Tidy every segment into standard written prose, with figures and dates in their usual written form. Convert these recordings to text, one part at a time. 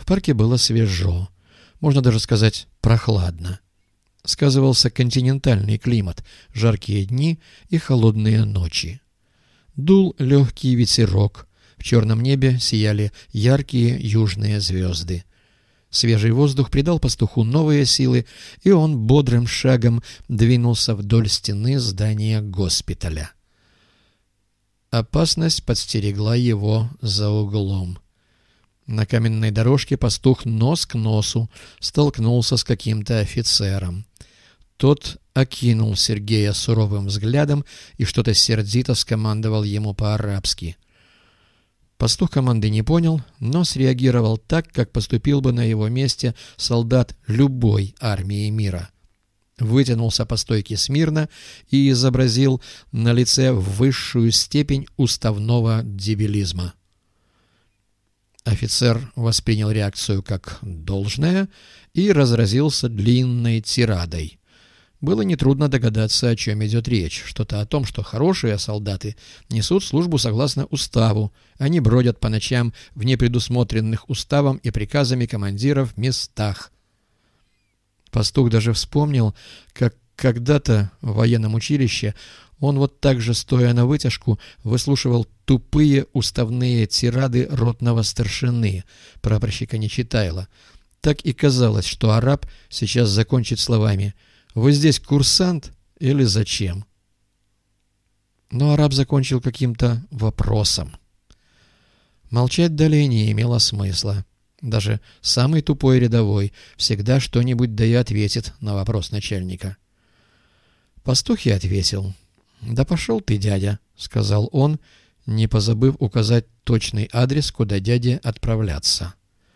В парке было свежо, можно даже сказать прохладно. Сказывался континентальный климат, жаркие дни и холодные ночи. Дул легкий ветерок, в черном небе сияли яркие южные звезды. Свежий воздух придал пастуху новые силы, и он бодрым шагом двинулся вдоль стены здания госпиталя. Опасность подстерегла его за углом. На каменной дорожке пастух нос к носу столкнулся с каким-то офицером. Тот окинул Сергея суровым взглядом и что-то сердито скомандовал ему по-арабски. Пастух команды не понял, но среагировал так, как поступил бы на его месте солдат любой армии мира. Вытянулся по стойке смирно и изобразил на лице высшую степень уставного дебилизма. Офицер воспринял реакцию как должное и разразился длинной тирадой. Было нетрудно догадаться, о чем идет речь. Что-то о том, что хорошие солдаты несут службу согласно уставу, а не бродят по ночам в непредусмотренных уставом и приказами командиров местах. Пастух даже вспомнил, как когда-то в военном училище он вот так же, стоя на вытяжку, выслушивал тупые уставные тирады ротного старшины, прапорщика Нечитайла. Так и казалось, что араб сейчас закончит словами: «Вы здесь курсант или зачем?» Но араб закончил каким-то вопросом. Молчать далее не имело смысла. Даже самый тупой рядовой всегда что-нибудь да и ответит на вопрос начальника. Пастух и ответил. «Да пошел ты, дядя», — сказал он, не позабыв указать точный адрес, куда дяде отправляться.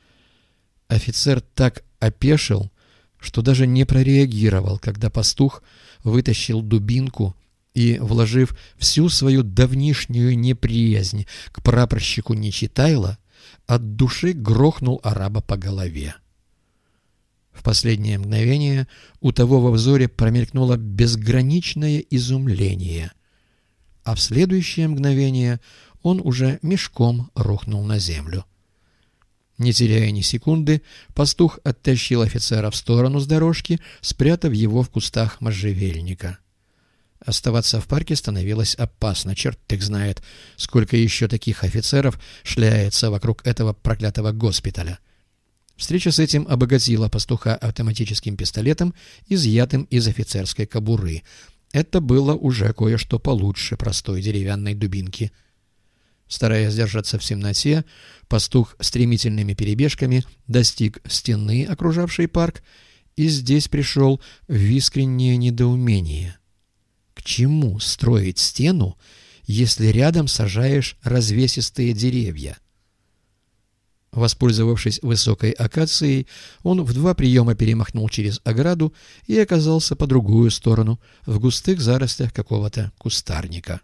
Офицер так опешил, что даже не прореагировал, когда пастух вытащил дубинку и, вложив всю свою давнишнюю неприязнь к прапорщику Нечитайла, от души грохнул араба по голове. В последнее мгновение у того во взоре промелькнуло безграничное изумление, а в следующее мгновение он уже мешком рухнул на землю. Не теряя ни секунды, пастух оттащил офицера в сторону с дорожки, спрятав его в кустах можжевельника. Оставаться в парке становилось опасно. Черт их знает, сколько еще таких офицеров шляется вокруг этого проклятого госпиталя. Встреча с этим обогатила пастуха автоматическим пистолетом, изъятым из офицерской кобуры. Это было уже кое-что получше простой деревянной дубинки. Стараясь держаться в темноте, пастух стремительными перебежками достиг стены, окружавшей парк, и здесь пришел в искреннее недоумение. К чему строить стену, если рядом сажаешь развесистые деревья? Воспользовавшись высокой акацией, он в 2 приема перемахнул через ограду и оказался по другую сторону, в густых зарослях какого-то кустарника.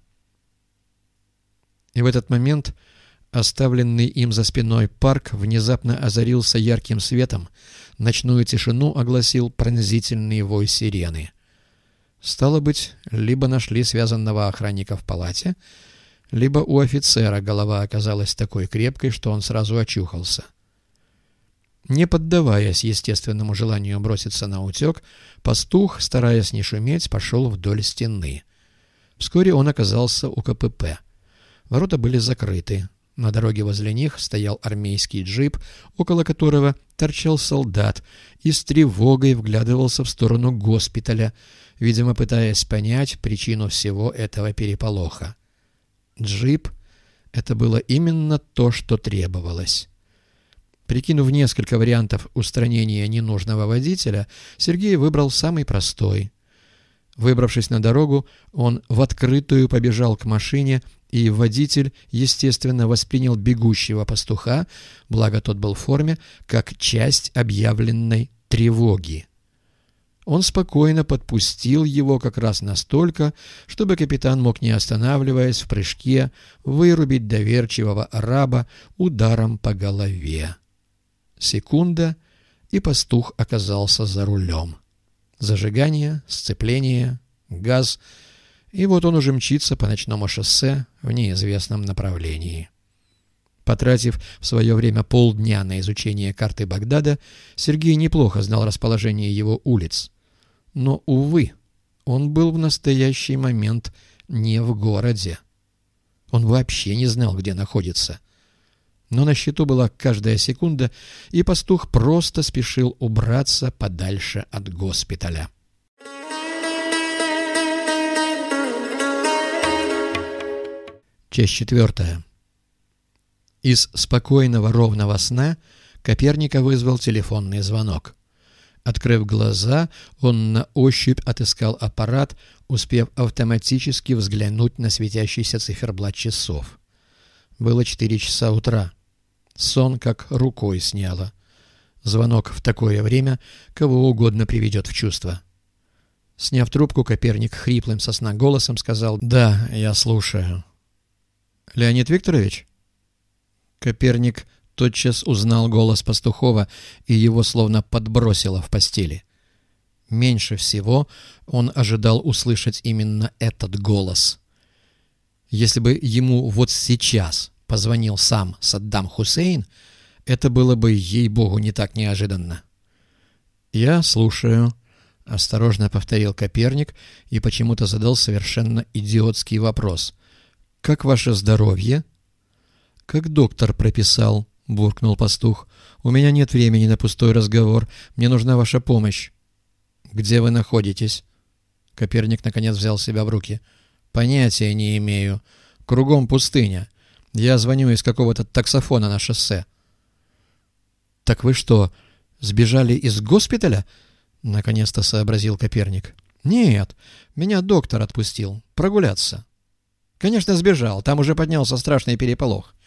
И в этот момент оставленный им за спиной парк внезапно озарился ярким светом, ночную тишину огласил пронзительный вой сирены. Стало быть, либо нашли связанного охранника в палате, либо у офицера голова оказалась такой крепкой, что он сразу очухался. Не поддаваясь естественному желанию броситься на утек, пастух, стараясь не шуметь, пошел вдоль стены. Вскоре он оказался у КПП. Ворота были закрыты. На дороге возле них стоял армейский джип, около которого торчал солдат и с тревогой вглядывался в сторону госпиталя, видимо, пытаясь понять причину всего этого переполоха. Джип — это было именно то, что требовалось. Прикинув несколько вариантов устранения ненужного водителя, Сергей выбрал самый простой. Выбравшись на дорогу, он в открытую побежал к машине, и водитель, естественно, воспринял бегущего пастуха, благо тот был в форме, как часть объявленной тревоги. Он спокойно подпустил его как раз настолько, чтобы капитан мог, не останавливаясь в прыжке, вырубить доверчивого араба ударом по голове. Секунда, и пастух оказался за рулем. Зажигание, сцепление, газ, и вот он уже мчится по ночному шоссе в неизвестном направлении. Потратив в свое время полдня на изучение карты Багдада, Сергей неплохо знал расположение его улиц. Но, увы, он был в настоящий момент не в городе. Он вообще не знал, где находится. Но на счету была каждая секунда, и пастух просто спешил убраться подальше от госпиталя. Часть 4. Из спокойного ровного сна Коперника вызвал телефонный звонок. Открыв глаза, он на ощупь отыскал аппарат, успев автоматически взглянуть на светящийся циферблат часов. Было 4 часа утра. Сон как рукой сняло. Звонок в такое время кого угодно приведет в чувство. Сняв трубку, Коперник хриплым со сна голосом сказал: «Да, я слушаю». «Леонид Викторович?» Коперник тотчас узнал голос Пастухова, и его словно подбросило в постели. Меньше всего он ожидал услышать именно этот голос. Если бы ему вот сейчас позвонил сам Саддам Хусейн, это было бы, ей-богу, не так неожиданно. «Я слушаю», — осторожно повторил Коперник и почему-то задал совершенно идиотский вопрос. «Как ваше здоровье?» «Как доктор прописал», — буркнул пастух. «У меня нет времени на пустой разговор. Мне нужна ваша помощь». «Где вы находитесь?» Коперник наконец взял себя в руки. «Понятия не имею. Кругом пустыня. Я звоню из какого-то таксофона на шоссе». «Так вы что, сбежали из госпиталя?» — наконец-то сообразил Коперник. «Нет, меня доктор отпустил. Прогуляться». «Конечно, сбежал. Там уже поднялся страшный переполох.